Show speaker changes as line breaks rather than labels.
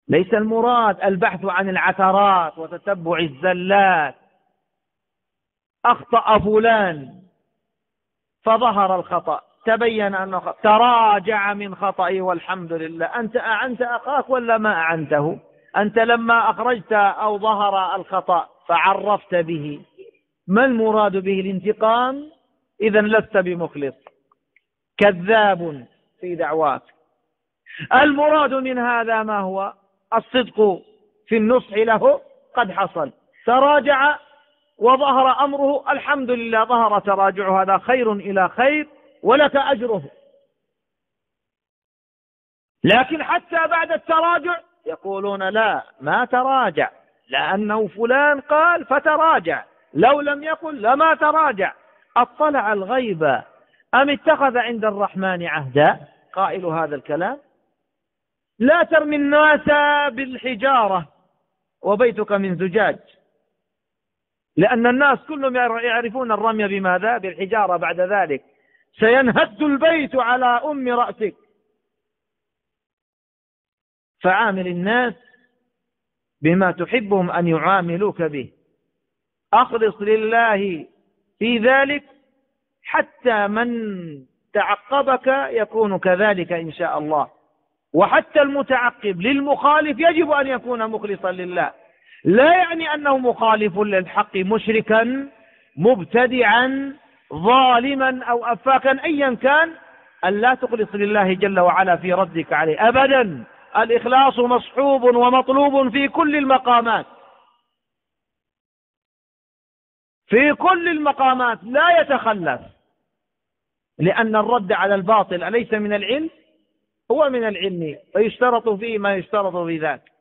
ليس المراد البحث عن العثرات وتتبع الزلات. أخطأ فلان فظهر الخطأ، تبين أنه تراجع من خطئه والحمد لله. أنت أعنت أخاك ولا ما أعنته؟ أنت لما أخرجت أو ظهر الخطأ فعرفت به، ما المراد به؟ الانتقام؟ إذن لست بمخلص، كذاب في دعواك. المراد من هذا ما هو؟ الصدق في النصح له قد حصل، تراجع وظهر أمره، الحمد لله، ظهر تراجعه، هذا خير إلى خير ولك أجره. لكن حتى بعد التراجع يقولون لا، ما تراجع، لأنه فلان قال فتراجع، لو لم يقل لما تراجع. اطلع الغيب أم اتخذ عند الرحمن عهدا؟ قائل هذا الكلام. لا ترمي الناس بالحجارة وبيتك من زجاج، لأن الناس كلهم يعرفون الرمي بماذا؟ بالحجارة. بعد ذلك سينهد البيت على أم رأسك. فعامل الناس بما تحبهم أن يعاملوك به، أخلص لله في ذلك، حتى من تعقبك يكون كذلك إن شاء الله. وحتى المتعقب للمخالف يجب أن يكون مخلصا لله، لا يعني أنه مخالف للحق مشركا مبتدعا ظالما أو أفاكا أيا كان، أن لا تخلص لله جل وعلا في ردك عليه أبدا. الإخلاص مصحوب ومطلوب في كل المقامات، في كل المقامات لا يتخلف، لأن الرد على الباطل أليس من العلم؟ هو من العلم، فيشترط فيه ما يشترط في ذاك.